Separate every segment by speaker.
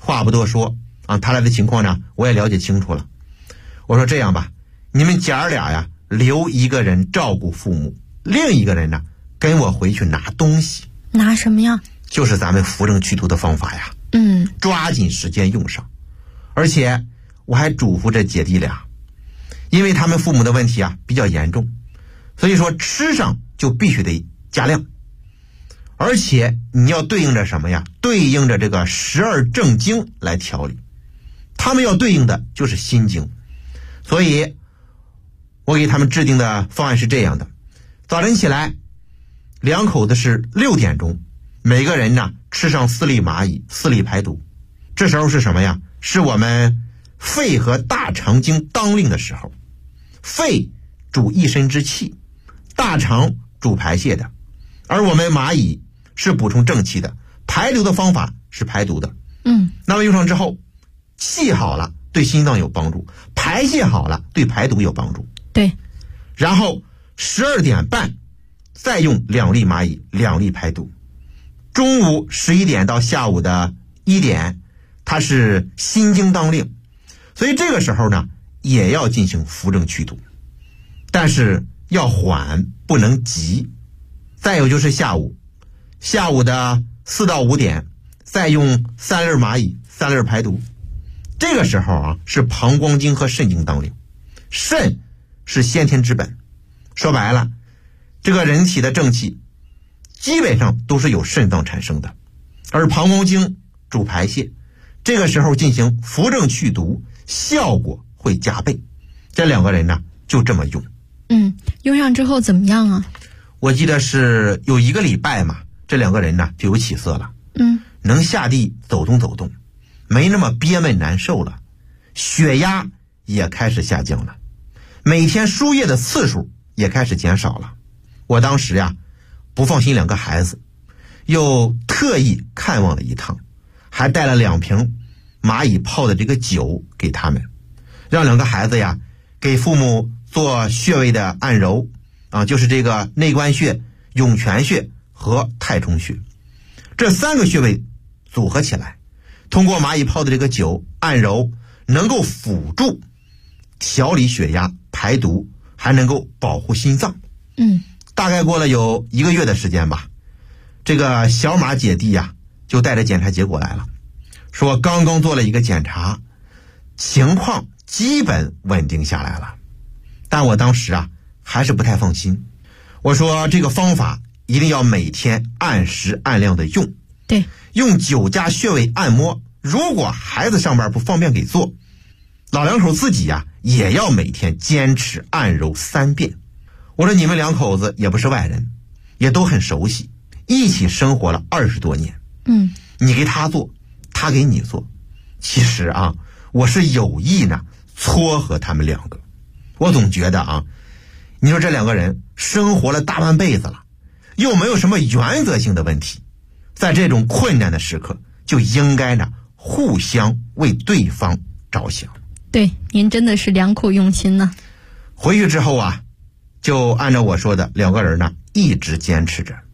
Speaker 1: 话不多说啊，他俩的情况呢我也了解清楚了。我说这样吧，你们姐儿俩呀，留一个人照顾父母，另一个人呢跟我回去拿东西。
Speaker 2: 拿什么呀？
Speaker 1: 就是咱们扶正祛毒的方法呀。抓紧时间用上。而且我还嘱咐这姐弟俩，因为他们父母的问题啊比较严重，所以说吃上就必须得加量。而且你要对应着什么呀？对应着这个12正经来调理，他们要对应的就是心经。所以我给他们制定的方案是这样的：早晨起来，两口子是6点钟，每个人呢吃上4粒蚂蚁，4粒排毒。这时候是什么呀？是我们肺和大肠经当令的时候。肺主一身之气，大肠主排泄的，而我们蚂蚁是补充正气的，排毒的方法是排毒的。那么用上之后，气好了对心脏有帮助，排泄好了对排毒有帮助。
Speaker 2: 对。
Speaker 1: 然后12点半再用2粒蚂蚁，2粒排毒。中午11点到下午的1点，它是心经当令，所以这个时候呢也要进行扶正祛毒，但是要缓，不能急。再有就是下午的4到5点再用3粒蚂蚁，3粒排毒。这个时候啊是膀胱经和肾经当令。肾是先天之本，说白了，这个人体的正气基本上都是由肾脏产生的，而膀胱经主排泄，这个时候进行扶正祛毒，效果会加倍。这2个人呢就这么用。
Speaker 2: 用上之后怎么样啊？
Speaker 1: 我记得是有1个礼拜嘛，这2个人呢就有起色了。能下地走动走动，没那么憋闷难受了，血压也开始下降了，每天输液的次数也开始减少了。我当时呀不放心2个孩子，又特意看望了一趟，还带了2瓶蚂蚁泡的这个酒给他们，让2个孩子呀给父母做穴位的按揉啊，就是这个内关穴、涌泉穴和太冲穴，这3个穴位组合起来，通过蚂蚁泡的这个酒按揉，能够辅助调理血压、排毒，还能够保护心脏。大概过了有1个月的时间吧，这个小马姐弟呀就带着检查结果来了，说刚刚做了一个检查，情况基本稳定下来了。但我当时啊还是不太放心，我说这个方法一定要每天按时按量的用。
Speaker 2: 对，
Speaker 1: 用9家穴位按摩，如果孩子上班不方便给做，老两口自己呀也要每天坚持按揉3遍。我说你们2口子也不是外人，也都很熟悉，一起生活了20多年。你给他做，他给你做。其实啊，我是有意呢撮合他们2个。我总觉得啊，你说这2个人生活了大半辈子了，又没有什么原则性的问题，在这种困难的时刻就应该呢互相为对方着想。
Speaker 2: 对，您真的是良苦用心呢。
Speaker 1: 回去之后啊，就按照我说的，2个人呢一直坚持着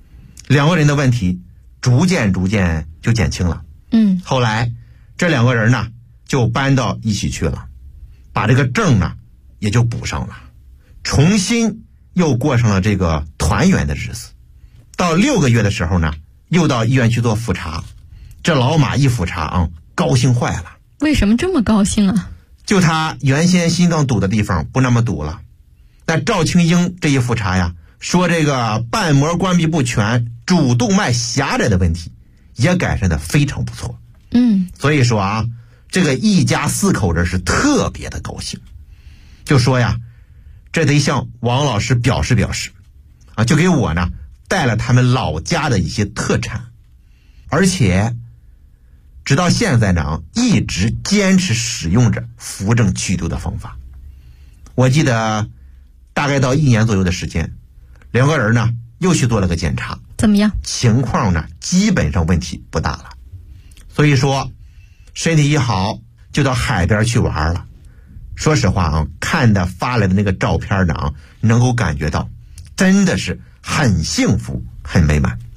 Speaker 1: ，2个人的问题逐渐就减轻了。后来这2个人呢就搬到一起去了，把这个证呢也就补上了，重新又过上了这个团圆的日子。到6个月的时候呢，又到医院去做复查。这老马一复查啊，高兴坏了。
Speaker 2: 为什么这么高兴啊？
Speaker 1: 就他原先心脏堵的地方不那么堵了。但赵青英这一复查呀，说这个瓣膜关闭不全、主动脉狭窄的问题也改善的非常不错。所以说啊，这个一家4口人是特别的高兴，就说呀，这得向王老师表示啊，就给我呢带了他们老家的一些特产，而且直到现在呢一直坚持使用着扶正祛毒的方法。我记得大概到1年左右的时间，2个人呢又去做了个检查，
Speaker 2: 怎么样？
Speaker 1: 情况呢基本上问题不大了。所以说身体一好就到海边去玩了。说实话啊，看的发来的那个照片呢能够感觉到真的是很幸福很美满。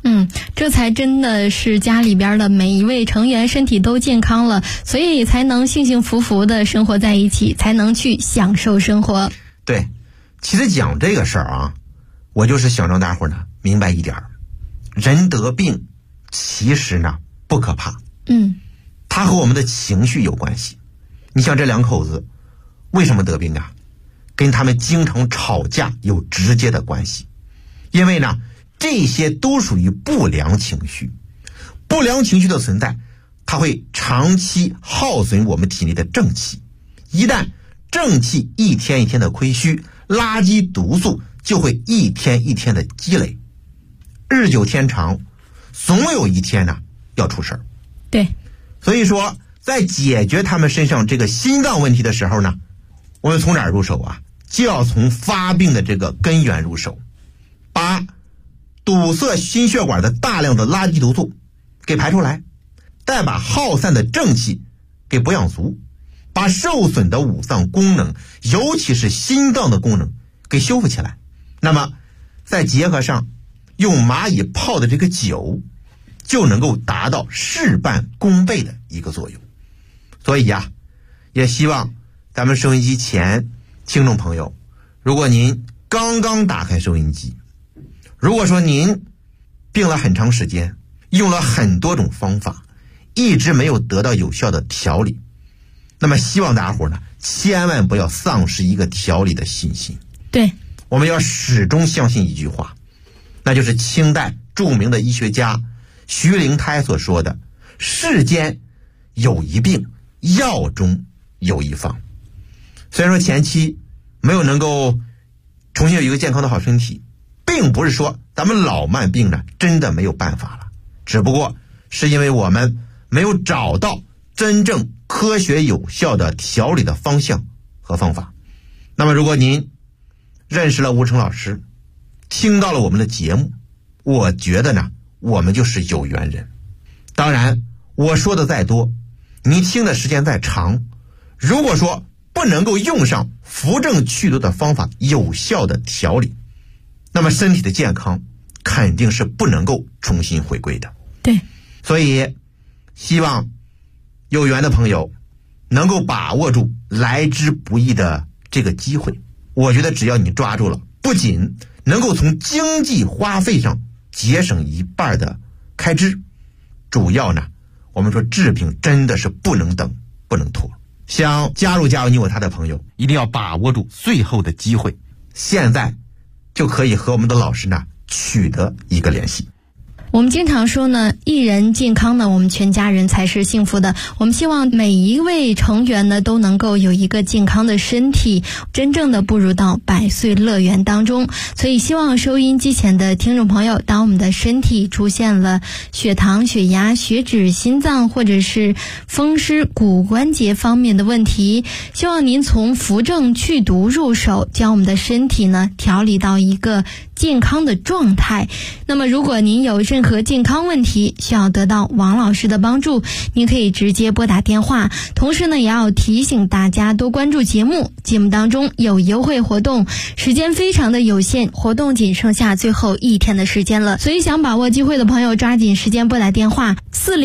Speaker 2: 这才真的是家里边的每一位成员身体都健康了，所以才能幸幸福福的生活在一起，才能去享受生活。
Speaker 1: 对，其实讲这个事儿啊，我就是想让大伙呢明白一点，人得病其实呢不可怕，它和我们的情绪有关系。你像这两口子为什么得病啊？跟他们经常吵架有直接的关系。因为呢这些都属于不良情绪，不良情绪的存在，它会长期耗损我们体内的正气，一旦正气一天一天的亏虚，垃圾毒素就会一天一天的积累，日久天长，总有一天呢要出事儿。
Speaker 2: 对，
Speaker 1: 所以说在解决他们身上这个心脏问题的时候呢，我们从哪儿入手啊？就要从发病的这个根源入手，把堵塞心血管的大量的垃圾毒素给排出来，再把耗散的正气给补养足，把受损的五脏功能，尤其是心脏的功能给修复起来。那么再结合上用蚂蚁泡的这个酒，就能够达到事半功倍的一个作用。所以呀，也希望咱们收音机前听众朋友，如果您刚刚打开收音机，如果说您病了很长时间，用了很多种方法，一直没有得到有效的调理，那么希望大家伙呢千万不要丧失一个调理的信心。
Speaker 2: 对，
Speaker 1: 我们要始终相信一句话，那就是清代著名的医学家徐灵胎所说的，世间有一病，药中有一方。虽然说前期没有能够重新有一个健康的好身体，并不是说咱们老慢病呢真的没有办法了，只不过是因为我们没有找到真正科学有效的调理的方向和方法。那么如果您认识了吴成老师，听到了我们的节目，我觉得呢我们就是有缘人。当然我说的再多，您听的时间再长，如果说不能够用上扶正祛毒的方法有效的调理，那么身体的健康肯定是不能够重新回归的。
Speaker 2: 对，
Speaker 1: 所以希望有缘的朋友能够把握住来之不易的这个机会。我觉得只要你抓住了，不仅能够从经济花费上节省一半的开支，主要呢我们说治病真的是不能等不能拖。想加入你我他的朋友，一定要把握住最后的机会，现在就可以和我们的老师呢取得一个联系。
Speaker 2: 我们经常说呢，一人健康呢，我们全家人才是幸福的。我们希望每一位成员呢都能够有一个健康的身体，真正的步入到百岁乐园当中。所以希望收音机前的听众朋友，当我们的身体出现了血糖、血压、血脂、心脏或者是风湿、骨关节方面的问题，希望您从扶正祛毒入手，将我们的身体呢调理到一个健康的状态。那么如果您有任何健康问题需要得到王老师的帮助，您可以直接拨打电话。同时呢也要提醒大家多关注节目，节目当中有优惠活动，时间非常的有限，活动仅剩下最后一天的时间了，所以想把握机会的朋友抓紧时间拨打电话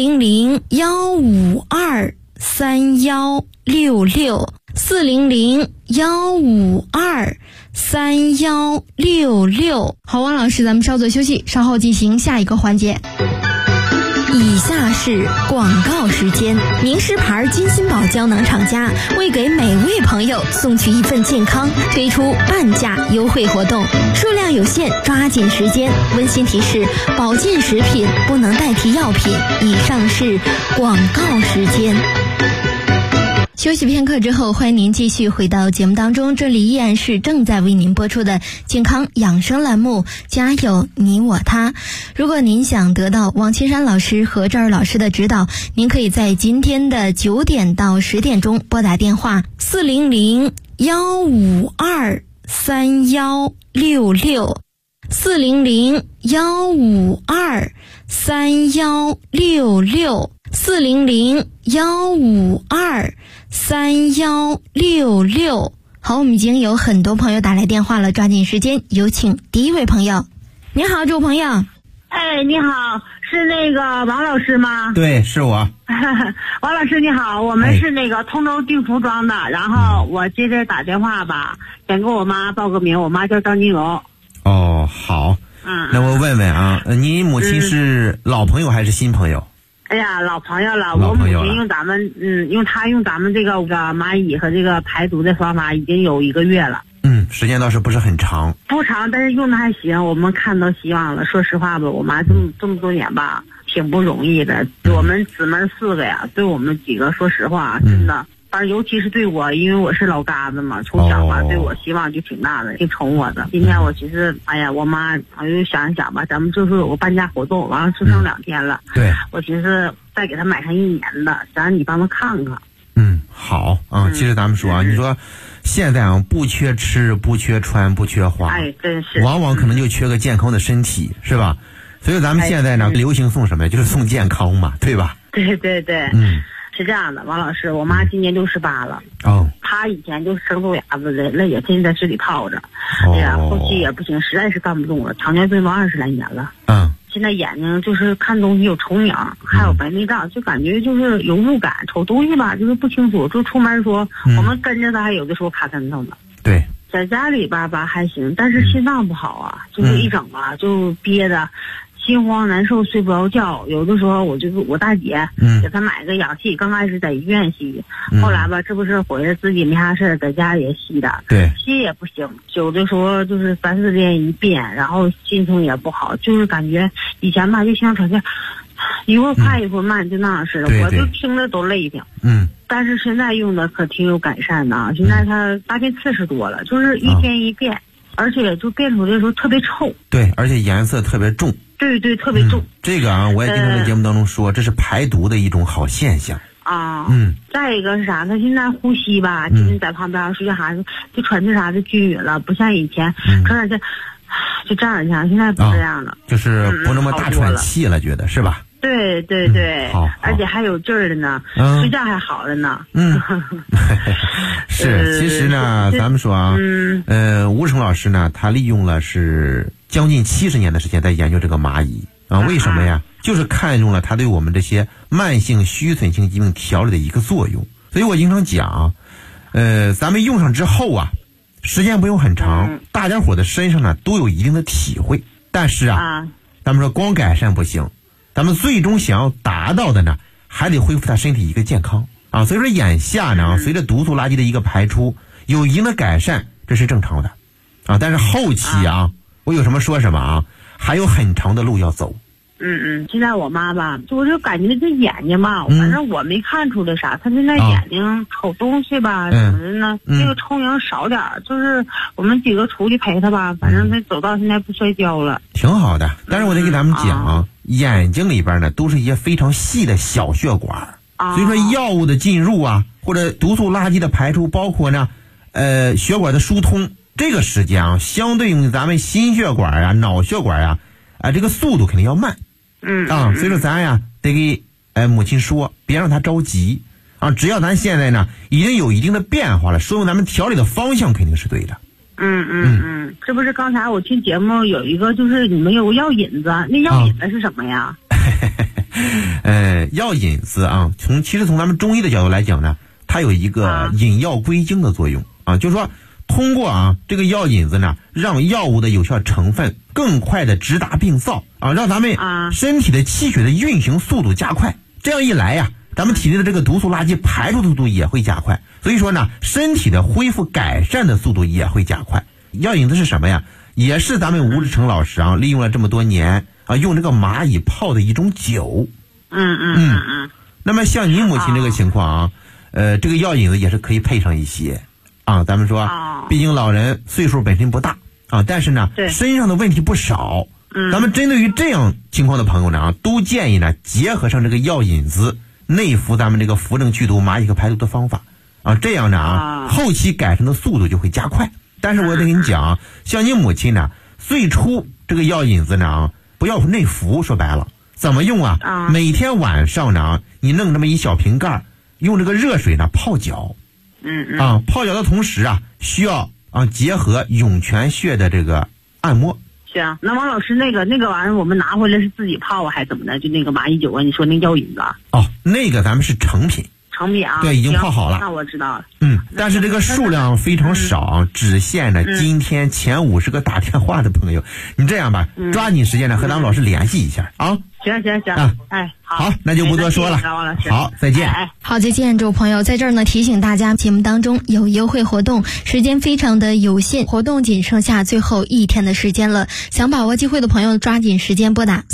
Speaker 2: 400-152-3166 400-152-3166。好，王老师，咱们稍作休息，稍后进行下一个环节。以下是广告时间。名师牌金心宝胶囊厂家为给每位朋友送去一份健康，推出半价优惠活动，数量有限，抓紧时间。温馨提示：保健食品不能代替药品。以上是广告时间。休息片刻之后，欢迎您继续回到节目当中，这里依然是正在为您播出的健康养生栏目，家有你我他。如果您想得到王青山老师和郑儿老师的指导，您可以在今天的9点到10点钟拨打电话400-152-3166 400-152-3166 400-152-3166。好，我们已经有很多朋友打来电话了，抓紧时间，有请第一位朋友。您好，这位朋友。
Speaker 3: 哎，你好，是那个王老师吗？
Speaker 1: 对，是我。
Speaker 3: 王老师你好，我们是那个通州定福庄的，然后我接着打电话吧，想给我妈报个名，我妈叫张金荣。
Speaker 1: 哦，好。那我问问啊，你母亲是老朋友还是新朋友？
Speaker 3: 哎呀，老朋友了。我母亲用咱们用咱们这个蚂蚁和这个排毒的方法已经有1个月了。
Speaker 1: 时间倒是不是很长。
Speaker 3: 不长，但是用的还行，我们看到希望了。说实话吧，我妈这么多年吧，挺不容易的。我们姊妹4个呀，对我们几个说实话，真的。反正尤其是对我，因为我是老嘎子嘛，从小吧对我希望就挺大的，挺宠我的。今天我其实，哎呀，我妈，我就想一想吧，咱们就是有个搬家活动，完了就剩2天了。
Speaker 1: 对，
Speaker 3: 我寻思再给她买上1年的，想让你帮她看看。
Speaker 1: 好啊。其实咱们说啊，你说现在啊，不缺吃，不缺穿，不缺花，
Speaker 3: 哎，真是，
Speaker 1: 往往可能就缺个健康的身体，是吧？所以咱们现在呢，流行送什么呀？就是送健康嘛，对吧？
Speaker 3: 对对对。是这样的，王老师，我妈今年68了。她以前就是生豆芽子的，那也天天在水里泡着。哎呀，后期也不行，实在是干不动了，糖尿病都20来年了。现在眼睛就是看东西有重影，还有白内障，就感觉就是有雾感，瞅东西吧就是不清楚，就出门说我们跟着她，还有的时候卡跟头呢。
Speaker 1: 对，
Speaker 3: 在家里吧还行，但是心脏不好啊，就是一整吧就憋的。心慌难受，睡不着觉。有的时候我大姐给她买个氧气，刚开始在医院吸，后来吧这不是回来自己没啥事在家里也吸的，
Speaker 1: 对，
Speaker 3: 吸也不行，有的时候就是3、4天一遍，然后心情也不好，就是感觉以前吧就像好像一会儿快一会儿慢，就那样似的，我就听着都累挺。但是现在用的可挺有改善的啊，现在它大便次数多了，就是1天1便，而且就变出来的时候特别臭。
Speaker 1: 对，而且颜色特别重。
Speaker 3: 对对，特别重。
Speaker 1: 这个啊，我也经常在节目当中说，这是排毒的一种好现象
Speaker 3: 啊。再一个是啥？他现在呼吸吧，就是在旁边睡觉啥的，就喘气啥的均匀了，不像以前可能就这样现在不这样了，
Speaker 1: 就是不那么大喘气了，觉得是吧？
Speaker 3: 对对对，
Speaker 1: 好，
Speaker 3: 而且还有劲儿的呢，睡觉还好了呢。
Speaker 1: 是，其实呢，咱们说啊，吴成老师呢，他利用了是将近70年的时间在研究这个蚂蚁啊，为什么呀？就是看中了它对我们这些慢性虚损性疾病调理的一个作用。所以我经常讲，咱们用上之后啊，时间不用很长，大家伙的身上呢都有一定的体会。但是啊，咱们说光改善不行，咱们最终想要达到的呢，还得恢复他身体一个健康啊。所以说眼下呢，随着毒素垃圾的一个排出，有一定的改善，这是正常的啊。但是后期啊，我有什么说什么啊，还有很长的路要走。
Speaker 3: 现在我妈吧，我就感觉这眼睛吧，反正我没看出来啥，她现在眼睛瞅东西吧，怎么的呢？这个充盈少点，就是我们几个出去陪她吧，反正她走到现在不摔跤了，
Speaker 1: 挺好的。但是我得给咱们讲啊，眼睛里边呢都是一些非常细的小血管，所以说药物的进入啊，或者毒素垃圾的排出，包括呢，血管的疏通，这个时间啊，相对于咱们心血管啊、脑血管啊，这个速度肯定要慢。所以说咱呀得给母亲说，别让她着急啊。只要咱现在呢已经有一定的变化了，说明咱们调理的方向肯定是对的。
Speaker 3: 这不是刚才我听节目有一个，就是你们有个药引子，那药引子是什么呀？
Speaker 1: 药引子啊，其实从咱们中医的角度来讲呢，它有一个引药归经的作用啊，就是说通过这个药引子呢，让药物的有效成分更快的直达病灶啊，让咱们身体的气血的运行速度加快。这样一来呀，咱们体内的这个毒素垃圾排出的速度也会加快，所以说呢，身体的恢复改善的速度也会加快。药引子是什么呀？也是咱们吴志成老师利用了这么多年用这个蚂蚁泡的一种酒。那么像您母亲这个情况这个药引子也是可以配上一些咱们说毕竟老人岁数本身不大但是呢身上的问题不少。咱们针对于这样情况的朋友呢都建议呢结合上这个药引子内服咱们这个扶正祛毒蚂蚁和排毒的方法这样呢后期改善的速度就会加快。但是我得跟你讲像你母亲呢，最初这个药引子呢不要内服，说白了怎么用每天晚上呢你弄这么一小瓶盖，用这个热水呢泡脚。泡脚的同时需要结合涌泉穴的这个按摩。
Speaker 3: 是啊，那王老师那个玩意儿我们拿回来是自己泡啊，还是怎么的？就那个马乙酒啊，你说那叫饮子？
Speaker 1: 哦，那个咱们是成品。
Speaker 3: 成品啊，
Speaker 1: 对，已经泡好了。
Speaker 3: 那我知道了。
Speaker 1: 但是这个数量非常少，只限着今天前50个打电话的朋友。你这样吧，抓紧时间呢和咱们老师联系一下啊。
Speaker 3: 行
Speaker 1: 啊，
Speaker 3: 哎，
Speaker 1: 好，那就不多说了。好，再见。
Speaker 2: 好，再见，诸位朋友，在这儿呢提醒大家，节目当中有优惠活动，时间非常的有限，活动仅剩下最后1天的时间了。想把握机会的朋友，抓紧时间拨打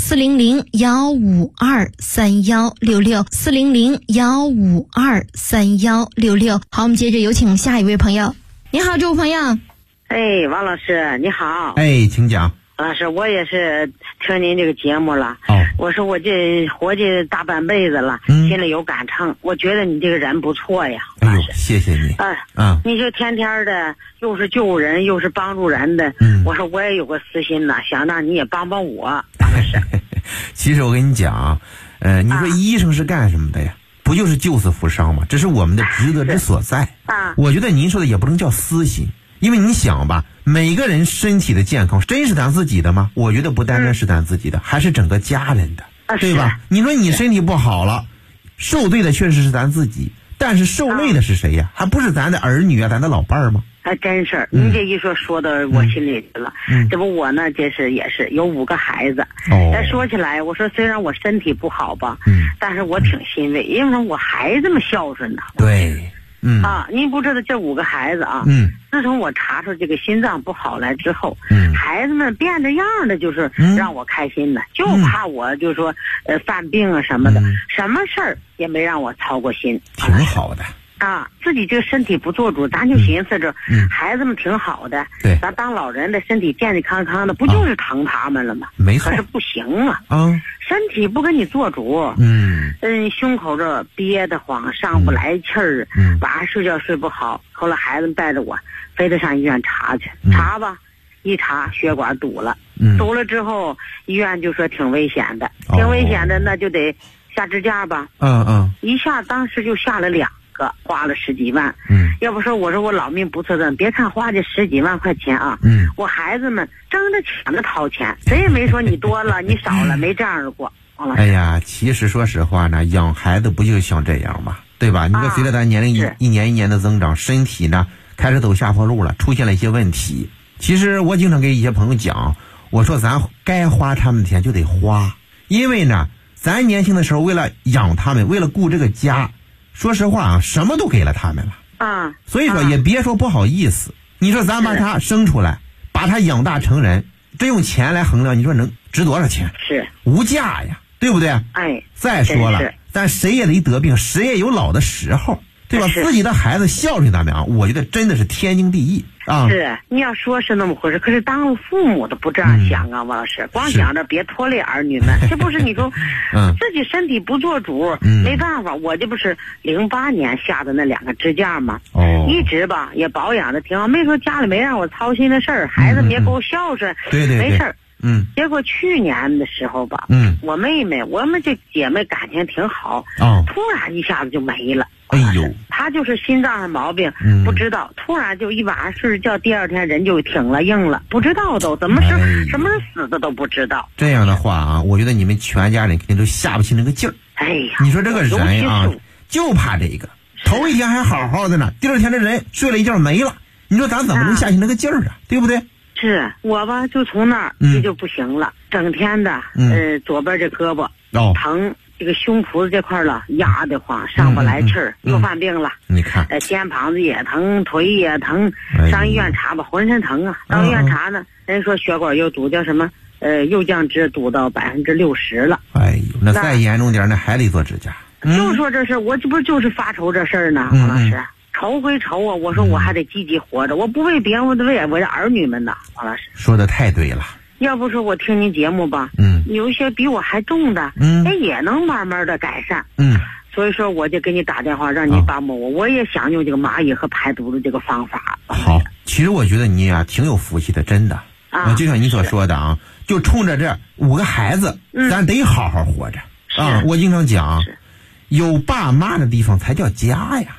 Speaker 2: 400-152-3166，400-152-3166。好，我们接着有请下一位朋友。你好，这位朋友。
Speaker 4: 哎，王老师，你好。
Speaker 1: 哎，请讲。
Speaker 4: 老师，我也是听您这个节目了。我说我这活这大半辈子了，心里有感触。我觉得你这个人不错呀。
Speaker 1: 哎呦，谢谢你。
Speaker 4: 你就天天的又是救人又是帮助人的。我说我也有个私心呐，想让你也帮帮我。王老师，
Speaker 1: 其实我跟你讲，你说医生是干什么的呀？不就是救死扶伤吗？这是我们的职责之所在。我觉得您说的也不能叫私心。因为你想吧，每个人身体的健康真是咱自己的吗？我觉得不单单是咱自己的，还是整个家人的，对吧？你说你身体不好了，受罪的确实是咱自己，但是受累的是谁呀？还不是咱的儿女啊，咱的老伴儿吗？
Speaker 4: 还真是，您这一说到我心里去了。这不我呢，这是也是有5个孩子。说起来，我说虽然我身体不好吧，但是我挺欣慰，因为我孩子们孝顺呐。
Speaker 1: 对。
Speaker 4: 您不知道这5个孩子啊，自从我查出这个心脏不好来之后，孩子们变着样的就是让我开心的，就怕我就说犯病啊什么的，什么事儿也没让我操过心，
Speaker 1: 挺好的。
Speaker 4: 自己这个身体不做主，咱就寻思着，孩子们挺好的，
Speaker 1: 对，
Speaker 4: 咱当老人的身体健健康康的，不就是疼他们了吗？
Speaker 1: 没错，
Speaker 4: 可是不行啊，身体不给你做主，胸口这憋得慌，上不来气儿，晚上睡觉睡不好。后来孩子们带着我，非得上医院查去，查吧，一查血管堵了，堵了之后，医院就说挺危险的，那就得下支架吧，一下当时就下了2个，花了10几万。要不说我说我老命不测算，别看花这10几万块钱啊，我孩子们争着抢着掏钱，谁也没说你多了你少了，没这样过。
Speaker 1: 哎呀，其实说实话呢，养孩子不就像这样吗？对吧？你说随着咱年龄一年一年的增长，身体呢开始走下坡路了，出现了一些问题。其实我经常给一些朋友讲，我说咱该花他们的钱就得花，因为呢咱年轻的时候为了养他们，为了顾这个家，说实话啊，什么都给了他们了。所以说也别说不好意思。你说咱把他生出来，把他养大成人，这用钱来衡量，你说能值多少钱？
Speaker 4: 是
Speaker 1: 无价呀，对不对？再说了，咱谁也得得病，谁也有老的时候，对吧？自己的孩子孝顺咱们啊，我觉得真的是天经地义啊。
Speaker 4: 是，你要说是那么回事，可是当父母的不这样想啊，王老师，光想着别拖累儿女们，这不是你说自己身体不做主，没办法。我这不是08年下的那2个支架吗？一直吧也保养的挺好，没说家里没让我操心的事儿，孩子们也够孝顺，没事儿。结果去年的时候吧，我妹妹，我们这姐妹感情挺好，突然一下子就没了。
Speaker 1: 哎呦，
Speaker 4: 她就是心脏上毛病，不知道，突然就一晚上睡觉，第2天人就挺了硬了，不知道都怎么是什么时候死的都不知道。
Speaker 1: 这样的话啊，我觉得你们全家人肯定都下不去那个劲儿。
Speaker 4: 哎呀，
Speaker 1: 你说这个人啊，就怕这个，头一天还好好的呢，第2天这人睡了一觉没了，你说咱怎么能下去那个劲儿啊？对不对？
Speaker 4: 是我吧，就从那儿这就不行了，整天的左边这胳膊疼，这个胸脯子这块了压得慌，上不来气儿，又犯病了。
Speaker 1: 你看，
Speaker 4: 肩膀子也疼，腿也疼，上医院查吧，浑身疼啊。到医院查呢，人说血管又堵，叫什么右降脂堵到60%了。
Speaker 1: 哎呦，那再严重点，那还得做指甲。
Speaker 4: 就说这事，我这不就是发愁这事儿呢，王老师。愁归愁啊，我说我还得积极活着，我不为别人，我得为我的儿女们呐，王老师。
Speaker 1: 说的太对了。
Speaker 4: 要不说我听您节目吧，有一些比我还重的，也能慢慢的改善。所以说我就给你打电话，让你帮帮我，我也想用这个蚂蚁和排毒的这个方法。
Speaker 1: 好，其实我觉得你啊挺有福气的，真的。就像你所说的啊，就冲着这5个孩子，咱得好好活着啊。我经常讲，有爸妈的地方才叫家呀。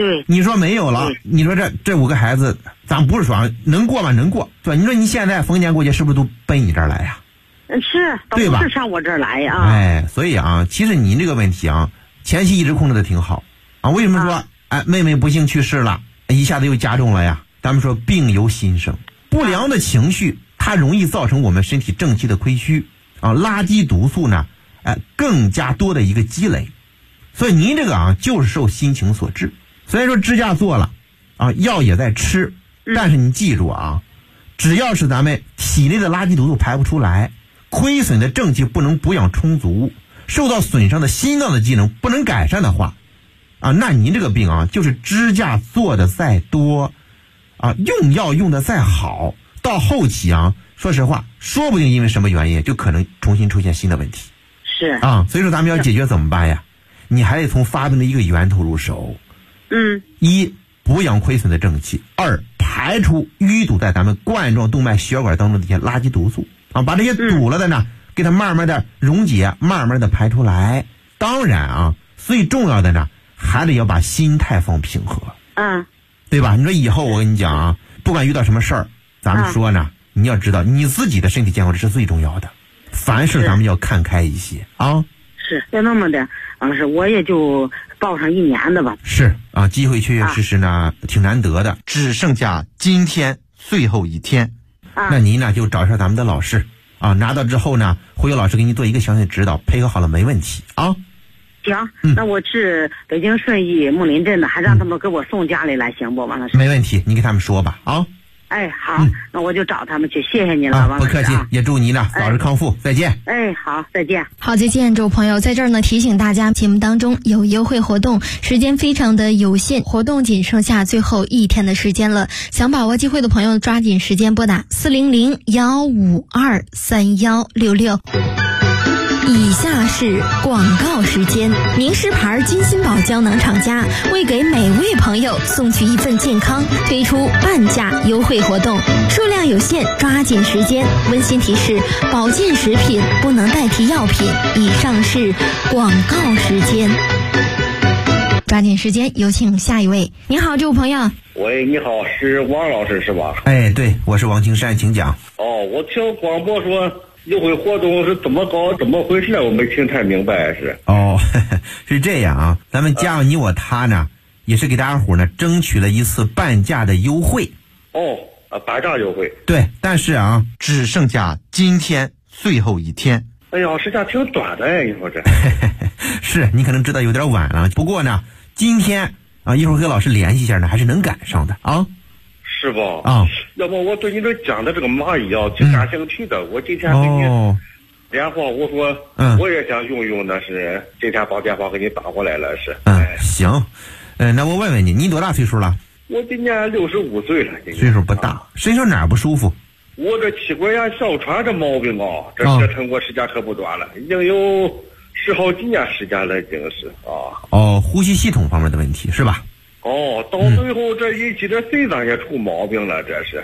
Speaker 3: 对，
Speaker 1: 你说没有了，你说这5个孩子，咱不是说能过吗？能过，对吧？你说你现在逢年过节是不是都奔你这儿来呀？
Speaker 3: 是，都是上我这儿来呀。
Speaker 1: 哎，所以啊，其实您这个问题啊，前期一直控制的挺好啊。为什么说妹妹不幸去世了，一下子又加重了呀？咱们说病由心生，不良的情绪它容易造成我们身体正气的亏虚啊，垃圾毒素呢，更加多的一个积累。所以您这个啊，就是受心情所致。虽然说支架做了啊，药也在吃，但是你记住啊，只要是咱们体内的垃圾毒素排不出来，亏损的正气不能补养充足，受到损伤的心脏的机能不能改善的话啊，那您这个病啊，就是支架做的再多啊，用药用的再好，到后期啊，说实话，说不定因为什么原因就可能重新出现新的问题。
Speaker 3: 是
Speaker 1: 啊，所以说咱们要解决怎么办呀？你还得从发病的一个源头入手。一，补养亏损的正气；二，排出淤堵在咱们冠状动脉血管当中的这些垃圾毒素啊，把这些堵了的呢，给它慢慢的溶解，慢慢的排出来。当然啊，最重要的呢，还得要把心态放平和。对吧？你说以后我跟你讲啊，不管遇到什么事儿，咱们说呢，你要知道你自己的身体健康这是最重要的，凡事咱们要看开一些啊。
Speaker 3: 是，就那么的，老师，我也就报上1年的吧。
Speaker 1: 是啊，机会确确实实呢，挺难得的，
Speaker 2: 只剩下今天最后一天。
Speaker 1: 那您呢就找一下咱们的老师啊，拿到之后呢，会有老师给你做一个详细的指导，配合好了没问题啊。
Speaker 3: 行，那我是北京顺义木林镇的，还让他们给我送家里来，行不，王老师？
Speaker 1: 没问题，你给他们说吧啊。
Speaker 3: 哎，好，那我就找他们去，谢谢您了，王老师。
Speaker 1: 不客气，也祝您呢早日康复，再见。
Speaker 3: 哎，好，再见。
Speaker 2: 好，再见，诸位朋友，在这儿呢提醒大家，节目当中有优惠活动，时间非常的有限，活动仅剩下最后1天的时间了。想把握机会的朋友，抓紧时间拨打400-152-3166。以下是广告时间。名师牌金星宝胶囊厂家为给每位朋友送去一份健康，推出半价优惠活动，数量有限，抓紧时间。温馨提示：保健食品不能代替药品。以上是广告时间，抓紧时间，有请下一位。你好，这位朋友。
Speaker 5: 喂，你好，是王老师是吧？
Speaker 1: 哎，对，我是王青山，请讲。
Speaker 5: 我听广播说优惠活动是怎么搞，怎么回事？我没听太明白是。
Speaker 1: 是这样啊，咱们加上你我他呢，也是给大家伙呢争取了一次半价的优惠。
Speaker 5: 半价优惠。
Speaker 1: 对，但是啊，只剩下今天最后一天。
Speaker 5: 哎呀，时间挺短的哎，你说这。
Speaker 1: 是你可能知道有点晚了，不过呢，今天啊，一会儿和老师联系一下呢，还是能赶上的啊。
Speaker 5: 是吧？要不我对你这讲的这个蚂蚁啊挺感兴趣的，我今天给你电话，我说我也想用用，那是今天把电话给你打过来了是。
Speaker 1: 行，那我问问你多大岁数了？
Speaker 5: 我今年65岁了。
Speaker 1: 岁数不大，身上哪儿不舒服？
Speaker 5: 我这气管炎哮喘这毛病啊，这折腾我时间可不短了，已经有10好几年时间了，已经是
Speaker 1: 呼吸系统方面的问题是吧？
Speaker 5: 到最后这引起这肾脏也出毛病了，这是。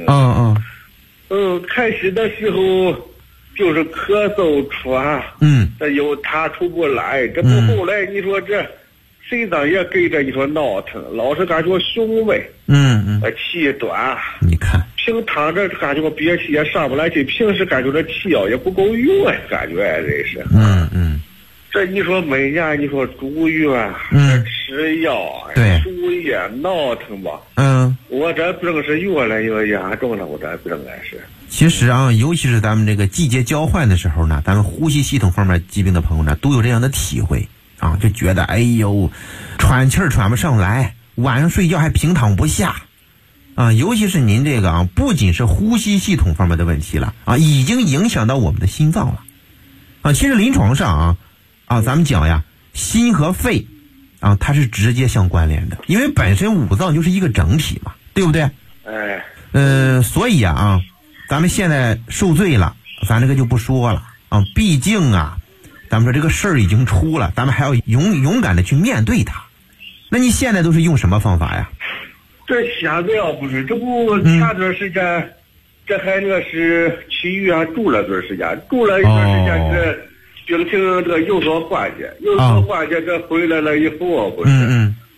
Speaker 5: 开始的时候就是咳嗽喘，这又他出不来，这不后来你说这肾脏也跟着你说闹腾，老是感觉胸闷，气短，
Speaker 1: 你看
Speaker 5: 平躺着感觉憋气也上不来去，平时感觉这气也不够用，感觉这是。这你说每年你说住院，吃药，输液闹腾吧，我这病是越来越严重了，我这病还是。
Speaker 1: 其实啊，尤其是咱们这个季节交换的时候呢，咱们呼吸系统方面疾病的朋友呢，都有这样的体会啊，就觉得哎呦，喘气儿喘不上来，晚上睡觉还平躺不下啊，尤其是您这个啊，不仅是呼吸系统方面的问题了啊，已经影响到我们的心脏了啊。其实临床上咱们讲呀，心和肺它是直接相关联的，因为本身五脏就是一个整体嘛，对不对？所以咱们现在受罪了，咱这个就不说了毕竟咱们说这个事儿已经出了，咱们还要勇敢的去面对它。那你现在都是用什么方法呀？
Speaker 5: 这现在不是，这不前段时间，这还那是去医院住了段时间，住了一段时间是。病情这个有所缓解，这回来了以后不是，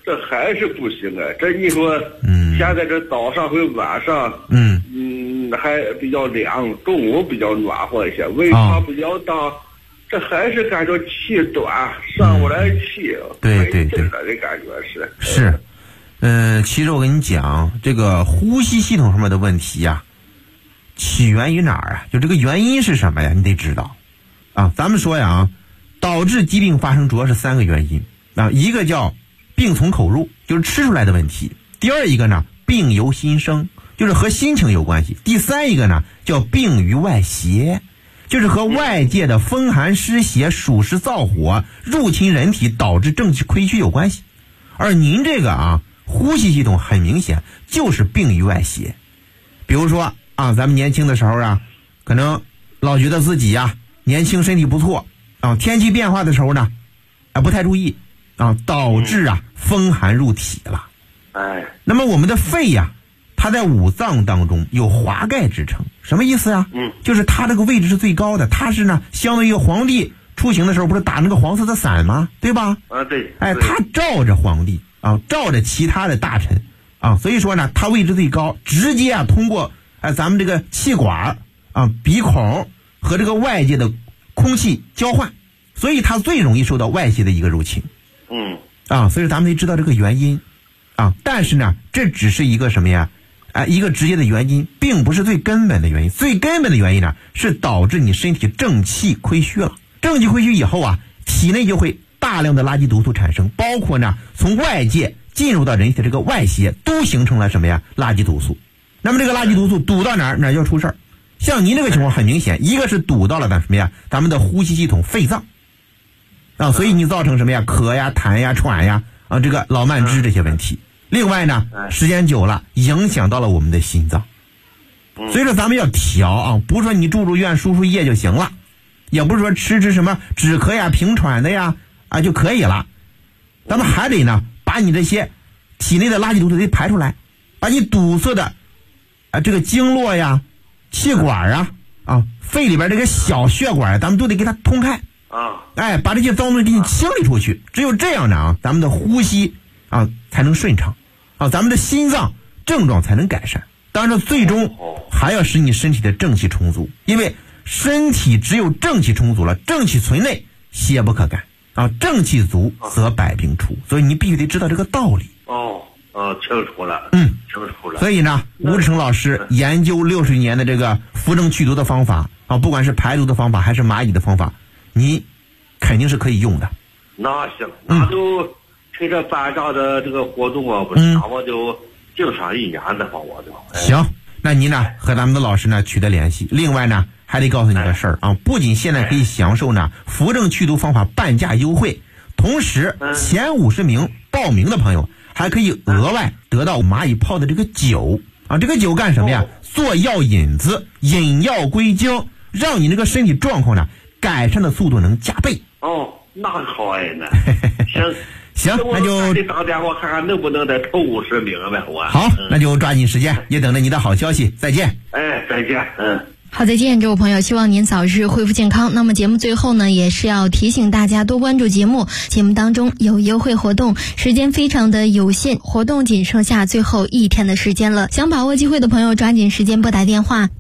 Speaker 5: 这还是不行啊！这你说，现在这早上和晚上，还比较凉，中午比较暖和一些，温差比较大，这还是感觉气短，上不来气。
Speaker 1: 对，这
Speaker 5: 感觉
Speaker 1: 是。其实我跟你讲，这个呼吸系统上面的问题呀，起源于哪儿啊？就这个原因是什么呀？你得知道啊。咱们说呀，导致疾病发生主要是3个原因啊，一个叫病从口入，就是吃出来的问题；第二一个呢，病由心生，就是和心情有关系；第三一个呢，叫病于外邪，就是和外界的风寒湿邪、暑湿燥火入侵人体，导致正气亏虚有关系。而您这个啊，呼吸系统很明显就是病于外邪。比如说啊，咱们年轻的时候啊，可能老觉得自己呀年轻身体不错啊，天气变化的时候呢不太注意啊，导致啊风寒入体了。那么我们的肺呀，它在五脏当中有华盖之称，什么意思呀？就是它这个位置是最高的，它是呢相当于皇帝出行的时候不是打那个黄色的伞吗？对吧？
Speaker 5: 对。
Speaker 1: 它照着皇帝啊，照着其他的大臣啊，所以说呢，它位置最高，直接啊通过咱们这个气管啊、鼻孔和这个外界的空气交换，所以它最容易受到外邪的一个入侵。所以咱们得知道这个原因啊。但是呢，这只是一个什么呀？一个直接的原因，并不是最根本的原因。最根本的原因呢，是导致你身体正气亏虚了。正气亏虚以后啊，体内就会大量的垃圾毒素产生，包括呢从外界进入到人体的这个外邪，都形成了什么呀？垃圾毒素。那么这个垃圾毒素堵到哪儿就出事儿。像您这个情况很明显，一个是堵到了什么呀？咱们的呼吸系统、肺脏啊，所以你造成什么呀？咳呀、痰呀、喘呀啊，这个老慢支这些问题。另外呢，时间久了影响到了我们的心脏。所以说咱们要调啊，不是说你住院输液就行了，也不是说吃什么止咳呀、平喘的呀就可以了。咱们还得呢，把你这些体内的垃圾毒素得排出来，把你堵塞的这个经络呀、气管肺里边这个小血管，咱们都得给它通开把这些脏东西给你清理出去。只有这样呢咱们的呼吸才能顺畅咱们的心脏症状才能改善。当然最终还要使你身体的正气充足，因为身体只有正气充足了，正气存内，邪不可干正气足则百病除。所以你必须得知道这个道理。
Speaker 5: 清楚了。清楚了。
Speaker 1: 所以呢，吴志成老师研究60年的这个扶正祛毒的方法不管是排毒的方法还是蚂蚁的方法，你肯定是可以用的。
Speaker 5: 那行，那就趁着班长的这个活动我就敬上1年的话，我就
Speaker 1: 行。那您呢和咱们的老师呢取得联系。另外呢，还得告诉你个事儿不仅现在可以享受呢扶正祛毒方法半价优惠，同时前50名报名的朋友还可以额外得到蚂蚁泡的这个酒这个酒干什么呀？做药引子，引药归经，让你这个身体状况呢改善的速度能加倍。
Speaker 5: 那好那
Speaker 1: 行，那就
Speaker 5: 打电话看看能不能再抽50名呗。
Speaker 1: 好，那就抓紧时间，也等着你的好消息。再见。
Speaker 5: 再见。
Speaker 2: 好，再见，这位朋友，希望您早日恢复健康。那么节目最后呢，也是要提醒大家多关注节目，节目当中有优惠活动，时间非常的有限，活动仅剩下最后1天的时间了。想把握机会的朋友，抓紧时间拨打电话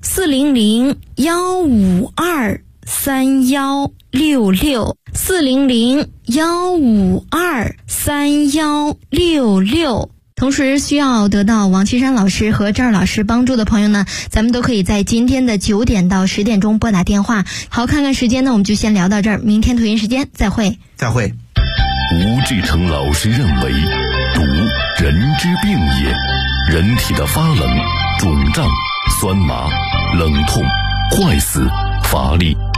Speaker 2: 400-152-3166，400-152-3166。同时需要得到王岐山老师和郑儿老师帮助的朋友呢，咱们都可以在今天的9点到10点钟拨打电话。好，看看时间呢，我们就先聊到这儿，明天同一时间再会。
Speaker 6: 吴志成老师认为，毒人之病也，人体的发冷、肿胀、酸麻、冷痛、坏死、乏力、